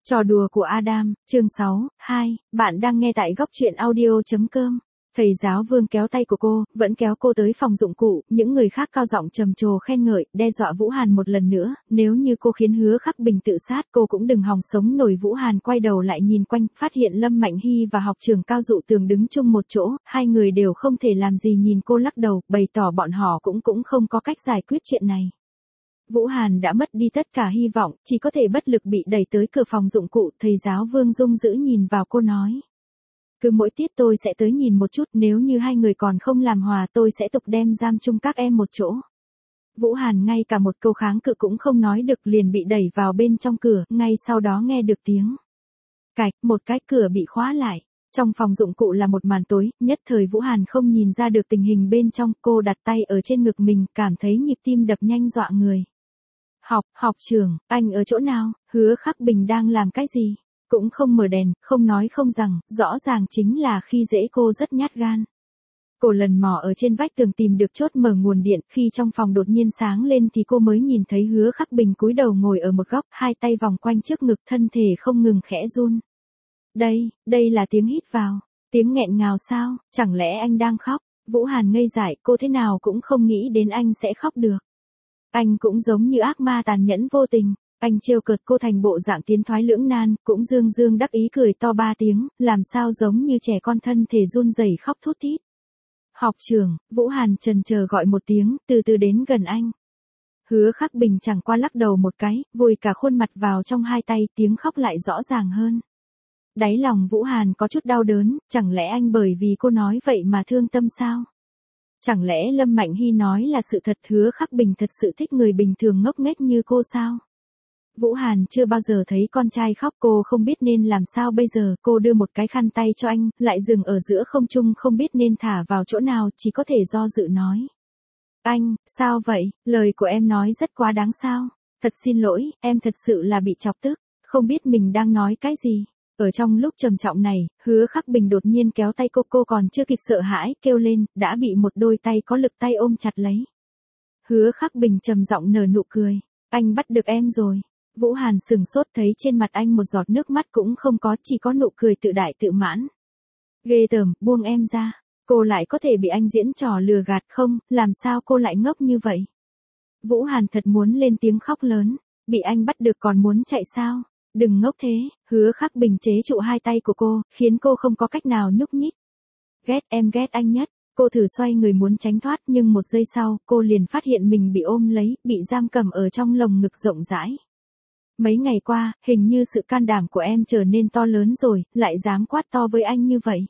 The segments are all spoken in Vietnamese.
Trò đùa của Adam, chương 6, 2, bạn đang nghe tại góc truyện audio.com. Thầy giáo Vương kéo tay của cô, vẫn kéo cô tới phòng dụng cụ, những người khác cao giọng trầm trồ khen ngợi, đe dọa Vũ Hàn một lần nữa, nếu như cô khiến Hứa Khắc Bình tự sát cô cũng đừng hòng sống nổi. Vũ Hàn quay đầu lại nhìn quanh, phát hiện Lâm Mạnh Hy và học trưởng Cao Dụ Tường đứng chung một chỗ, hai người đều không thể làm gì, nhìn cô lắc đầu, bày tỏ bọn họ cũng không có cách giải quyết chuyện này. Vũ Hàn đã mất đi tất cả hy vọng, chỉ có thể bất lực bị đẩy tới cửa phòng dụng cụ. Thầy giáo Vương Dung dữ nhìn vào cô nói. Cứ mỗi tiết tôi sẽ tới nhìn một chút, nếu như hai người còn không làm hòa tôi sẽ tục đem giam chung các em một chỗ. Vũ Hàn ngay cả một câu kháng cự cũng không nói được, liền bị đẩy vào bên trong cửa, ngay sau đó nghe được tiếng cạch, một cái cửa bị khóa lại. Trong phòng dụng cụ là một màn tối, nhất thời Vũ Hàn không nhìn ra được tình hình bên trong. Cô đặt tay ở trên ngực mình, cảm thấy nhịp tim đập nhanh dọa người. Học trưởng, anh ở chỗ nào? Hứa Khắc Bình đang làm cái gì? Cũng không mở đèn, không nói không rằng, rõ ràng chính là khi dễ cô rất nhát gan. Cô lần mò ở trên vách tường tìm được chốt mở nguồn điện, khi trong phòng đột nhiên sáng lên thì cô mới nhìn thấy Hứa Khắc Bình cúi đầu ngồi ở một góc, hai tay vòng quanh trước ngực, thân thể không ngừng khẽ run. Đây là tiếng hít vào, tiếng nghẹn ngào sao, chẳng lẽ anh đang khóc? Vũ Hàn ngây dại, cô thế nào cũng không nghĩ đến anh sẽ khóc được. Anh cũng giống như ác ma tàn nhẫn vô tình, anh trêu cợt cô thành bộ dạng tiến thoái lưỡng nan, cũng dương đắc ý cười to 3 tiếng, làm sao giống như trẻ con, thân thể run rẩy khóc thút thít. Học trưởng, Vũ Hàn chần chờ gọi một tiếng, từ từ đến gần anh. Hứa Khắc Bình chẳng qua lắc đầu một cái, vùi cả khuôn mặt vào trong hai tay, tiếng khóc lại rõ ràng hơn. Đáy lòng Vũ Hàn có chút đau đớn, chẳng lẽ anh bởi vì cô nói vậy mà thương tâm sao? Chẳng lẽ Lâm Mạnh Hy nói là sự thật, Hứa Khắc Bình thật sự thích người bình thường ngốc nghếch như cô sao? Vũ Hàn chưa bao giờ thấy con trai khóc, cô không biết nên làm sao bây giờ. Cô đưa một cái khăn tay cho anh, lại dừng ở giữa không trung, không biết nên thả vào chỗ nào, chỉ có thể do dự nói. Anh, sao vậy, lời của em nói rất quá đáng sao? Thật xin lỗi, em thật sự là bị chọc tức, không biết mình đang nói cái gì. Ở trong lúc trầm trọng này, Hứa Khắc Bình đột nhiên kéo tay cô còn chưa kịp sợ hãi, kêu lên, đã bị một đôi tay có lực tay ôm chặt lấy. Hứa Khắc Bình trầm giọng nở nụ cười, anh bắt được em rồi. Vũ Hàn sừng sốt, thấy trên mặt anh một giọt nước mắt cũng không có, chỉ có nụ cười tự đại tự mãn. Ghê tởm, buông em ra, cô lại có thể bị anh diễn trò lừa gạt không, làm sao cô lại ngốc như vậy? Vũ Hàn thật muốn lên tiếng khóc lớn, bị anh bắt được còn muốn chạy sao? Đừng ngốc thế. Hứa Khắc Bình chế trụ hai tay của cô, khiến cô không có cách nào nhúc nhích. Em ghét anh nhất. Cô thử xoay người muốn tránh thoát, nhưng một giây sau, cô liền phát hiện mình bị ôm lấy, bị giam cầm ở trong lồng ngực rộng rãi. Mấy ngày qua, hình như sự can đảm của em trở nên to lớn rồi, lại dám quát to với anh như vậy.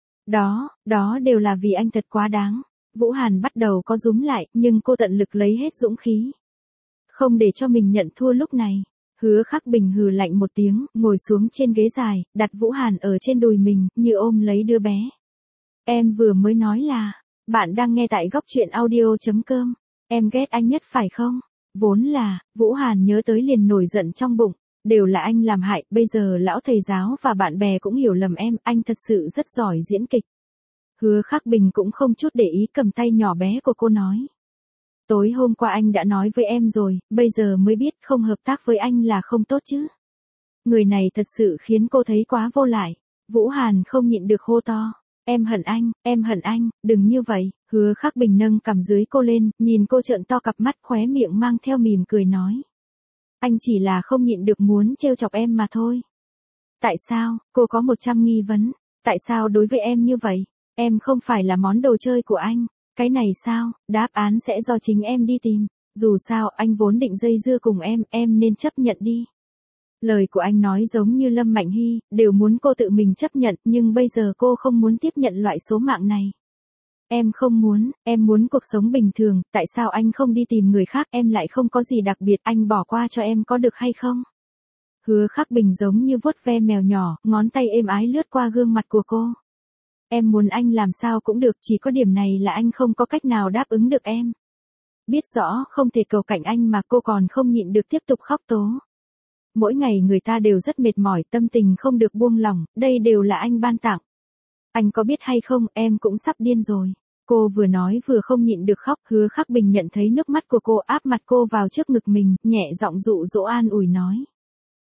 Đó đều là vì anh thật quá đáng. Vũ Hàn bắt đầu có rúm lại, nhưng cô tận lực lấy hết dũng khí. Không để cho mình nhận thua lúc này. Hứa Khắc Bình hừ lạnh một tiếng, ngồi xuống trên ghế dài, đặt Vũ Hàn ở trên đùi mình, như ôm lấy đứa bé. Em vừa mới nói là, bạn đang nghe tại góc truyện audio.com, em ghét anh nhất phải không? Vốn là, Vũ Hàn nhớ tới liền nổi giận trong bụng, đều là anh làm hại, bây giờ lão thầy giáo và bạn bè cũng hiểu lầm em, anh thật sự rất giỏi diễn kịch. Hứa Khắc Bình cũng không chút để ý, cầm tay nhỏ bé của cô nói. Tối hôm qua anh đã nói với em rồi, bây giờ mới biết không hợp tác với anh là không tốt chứ. Người này thật sự khiến cô thấy quá vô lại. Vũ Hàn không nhịn được hô to. Em hận anh, đừng như vậy. Hứa Khắc Bình nâng cằm dưới cô lên, nhìn cô trợn to cặp mắt, khóe miệng mang theo mỉm cười nói. Anh chỉ là không nhịn được muốn trêu chọc em mà thôi. Tại sao? Cô có 100 nghi vấn. Tại sao đối với em như vậy? Em không phải là món đồ chơi của anh. Cái này sao, đáp án sẽ do chính em đi tìm. Dù sao, anh vốn định dây dưa cùng em nên chấp nhận đi. Lời của anh nói giống như Lâm Mạnh Hy, đều muốn cô tự mình chấp nhận, nhưng bây giờ cô không muốn tiếp nhận loại số mạng này. Em không muốn, em muốn cuộc sống bình thường, tại sao anh không đi tìm người khác, em lại không có gì đặc biệt, anh bỏ qua cho em có được hay không? Hứa Khắc Bình giống như vuốt ve mèo nhỏ, ngón tay êm ái lướt qua gương mặt của cô. Em muốn anh làm sao cũng được, chỉ có điểm này là anh không có cách nào đáp ứng được em. Biết rõ không thể cầu cạnh anh mà cô còn không nhịn được tiếp tục khóc tố. Mỗi ngày người ta đều rất mệt mỏi, tâm tình không được buông lỏng, đây đều là anh ban tặng. Anh có biết hay không, em cũng sắp điên rồi. Cô vừa nói vừa không nhịn được khóc, Hứa Khắc Bình nhận thấy nước mắt của cô, áp mặt cô vào trước ngực mình, nhẹ giọng dụ dỗ an ủi nói.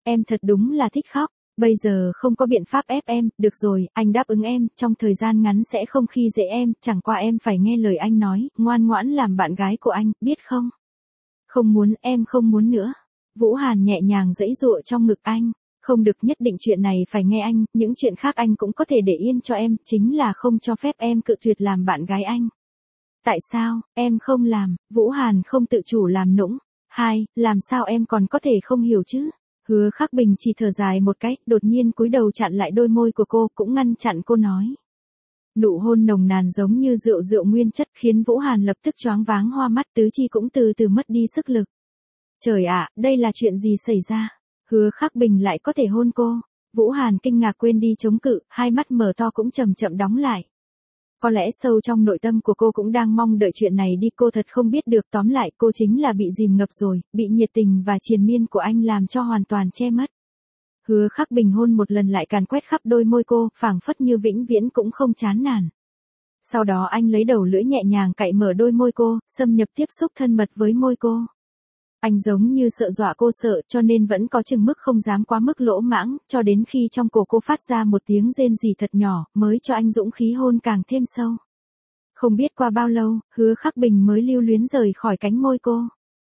Em thật đúng là thích khóc. Bây giờ không có biện pháp ép em, được rồi, anh đáp ứng em, trong thời gian ngắn sẽ không khi dễ em, chẳng qua em phải nghe lời anh nói, ngoan ngoãn làm bạn gái của anh, biết không? Không muốn, em không muốn nữa. Vũ Hàn nhẹ nhàng giãy giụa trong ngực anh. Không được, nhất định chuyện này phải nghe anh, những chuyện khác anh cũng có thể để yên cho em, chính là không cho phép em cự tuyệt làm bạn gái anh. Tại sao, em không làm? Vũ Hàn không tự chủ làm nũng. Hai, làm sao em còn có thể không hiểu chứ? Hứa Khắc Bình chỉ thở dài một cái, đột nhiên cúi đầu chặn lại đôi môi của cô, cũng ngăn chặn cô nói. Nụ hôn nồng nàn giống như rượu rượu nguyên chất khiến Vũ Hàn lập tức choáng váng hoa mắt, tứ chi cũng từ từ mất đi sức lực. Trời ạ, đây là chuyện gì xảy ra? Hứa Khắc Bình lại có thể hôn cô. Vũ Hàn kinh ngạc quên đi chống cự, hai mắt mở to cũng chậm chậm đóng lại. Có lẽ sâu trong nội tâm của cô cũng đang mong đợi chuyện này đi, cô thật không biết được, tóm lại cô chính là bị dìm ngập rồi, bị nhiệt tình và triền miên của anh làm cho hoàn toàn che mất. Hứa Khắc Bình hôn một lần lại càn quét khắp đôi môi cô, phảng phất như vĩnh viễn cũng không chán nản. Sau đó anh lấy đầu lưỡi nhẹ nhàng cạy mở đôi môi cô, xâm nhập tiếp xúc thân mật với môi cô. Anh giống như sợ dọa cô sợ, cho nên vẫn có chừng mức không dám quá mức lỗ mãng, cho đến khi trong cổ cô phát ra một tiếng rên rỉ thật nhỏ, mới cho anh dũng khí hôn càng thêm sâu. Không biết qua bao lâu, Hứa Khắc Bình mới lưu luyến rời khỏi cánh môi cô.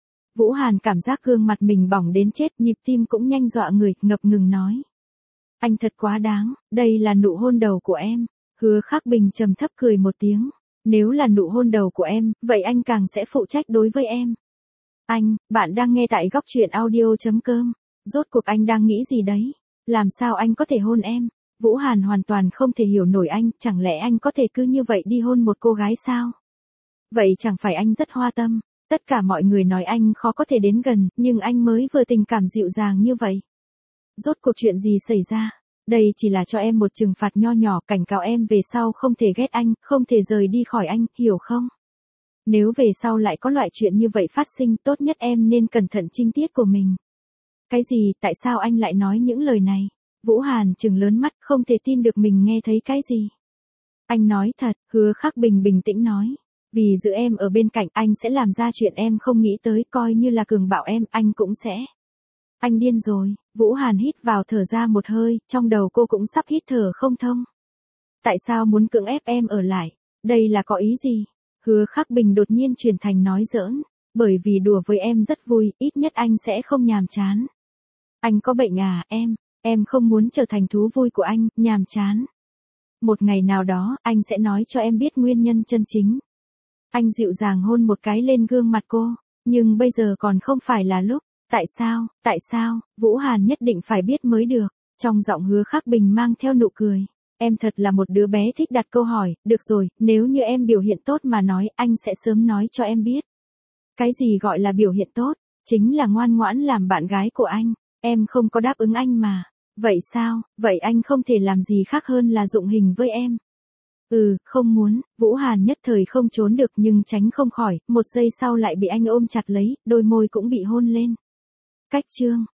Vũ Hàn cảm giác gương mặt mình bỏng đến chết, nhịp tim cũng nhanh dọa người, ngập ngừng nói. Anh thật quá đáng, đây là nụ hôn đầu của em. Hứa Khắc Bình trầm thấp cười một tiếng. Nếu là nụ hôn đầu của em, vậy anh càng sẽ phụ trách đối với em. Anh, bạn đang nghe tại góc truyện audio.com. Rốt cuộc anh đang nghĩ gì đấy? Làm sao anh có thể hôn em? Vũ Hàn hoàn toàn không thể hiểu nổi anh, chẳng lẽ anh có thể cứ như vậy đi hôn một cô gái sao? Vậy chẳng phải anh rất hoa tâm? Tất cả mọi người nói anh khó có thể đến gần, nhưng anh mới vừa tình cảm dịu dàng như vậy. Rốt cuộc chuyện gì xảy ra? Đây chỉ là cho em một trừng phạt nho nhỏ, cảnh cáo em về sau không thể ghét anh, không thể rời đi khỏi anh, hiểu không? Nếu về sau lại có loại chuyện như vậy phát sinh, tốt nhất em nên cẩn thận trinh tiết của mình. Cái gì, tại sao anh lại nói những lời này? Vũ Hàn trừng lớn mắt, không thể tin được mình nghe thấy cái gì. Anh nói thật, Hứa Khắc Bình bình tĩnh nói. Vì giữ em ở bên cạnh, anh sẽ làm ra chuyện em không nghĩ tới, coi như là cường bạo em, anh cũng sẽ. Anh điên rồi. Vũ Hàn hít vào thở ra một hơi, trong đầu cô cũng sắp hít thở không thông. Tại sao muốn cưỡng ép em ở lại? Đây là có ý gì? Hứa Khắc Bình đột nhiên chuyển thành nói giỡn. Bởi vì đùa với em rất vui, ít nhất anh sẽ không nhàm chán. Anh có bệnh à, em không muốn trở thành thú vui của anh, nhàm chán. Một ngày nào đó, anh sẽ nói cho em biết nguyên nhân chân chính. Anh dịu dàng hôn một cái lên gương mặt cô, nhưng bây giờ còn không phải là lúc. Tại sao, Vũ Hàn nhất định phải biết mới được. Trong giọng Hứa Khắc Bình mang theo nụ cười. Em thật là một đứa bé thích đặt câu hỏi, được rồi, nếu như em biểu hiện tốt mà nói, anh sẽ sớm nói cho em biết. Cái gì gọi là biểu hiện tốt? Chính là ngoan ngoãn làm bạn gái của anh. Em không có đáp ứng anh mà. Vậy sao, vậy anh không thể làm gì khác hơn là dụng hình với em. Không muốn, Vũ Hàn nhất thời không trốn được nhưng tránh không khỏi, một giây sau lại bị anh ôm chặt lấy, đôi môi cũng bị hôn lên. Cách chương